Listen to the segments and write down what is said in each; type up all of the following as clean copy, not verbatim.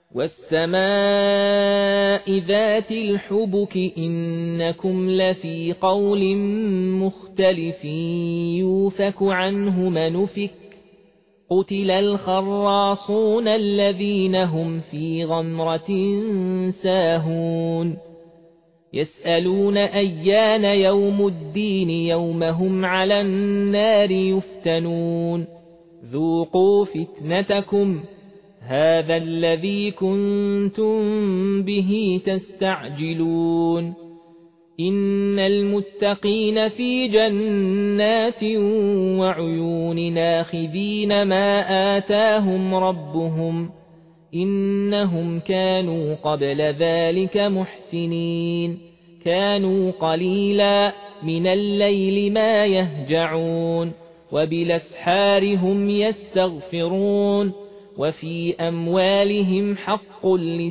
والسماء ذات الحبك إنكم لفي قول مختلف يوفك عنه من أفك قتل الخراصون الذين هم في غمرة ساهون يسألون أيان يوم الدين يوم هم على النار يفتنون ذوقوا فتنتكم هذا الذي كنتم به تستعجلون إن المتقين في جنات وعيون ناخذين ما آتاهم ربهم إنهم كانوا قبل ذلك محسنين كانوا قليلا من الليل ما يهجعون وبالأسحار هم يستغفرون وفي أموالهم حق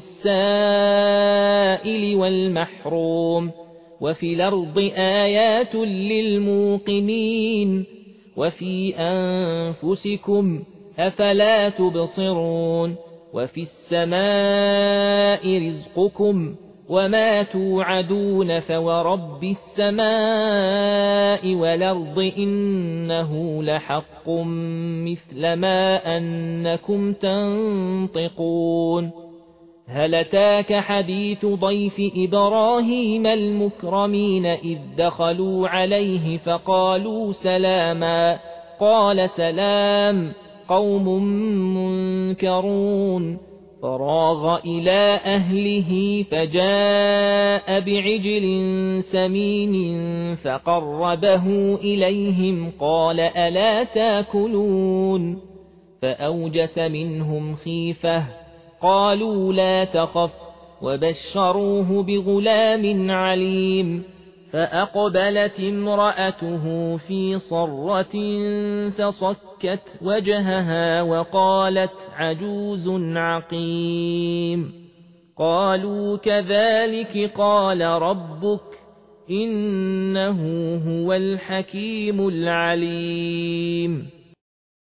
للسائل والمحروم وفي الأرض آيات للموقنين وفي أنفسكم أفلا تبصرون وفي السماء رزقكم وما توعدون فورب السماء والأرض إنه لحق مثل ما أنكم تنطقون هل أتاك حديث ضيف إبراهيم المكرمين إذ دخلوا عليه فقالوا سلاما قال سلام قوم منكرون فراغ إلى أهله فجاء بعجل سمين فقربه إليهم قال ألا تاكلون فأوجس منهم خيفة قالوا لا تخف وبشروه بغلام عليم فأقبلت امرأته في صرة فصكت وجهها وقالت عجوز عقيم قالوا كذلك قال ربك إنه هو الحكيم العليم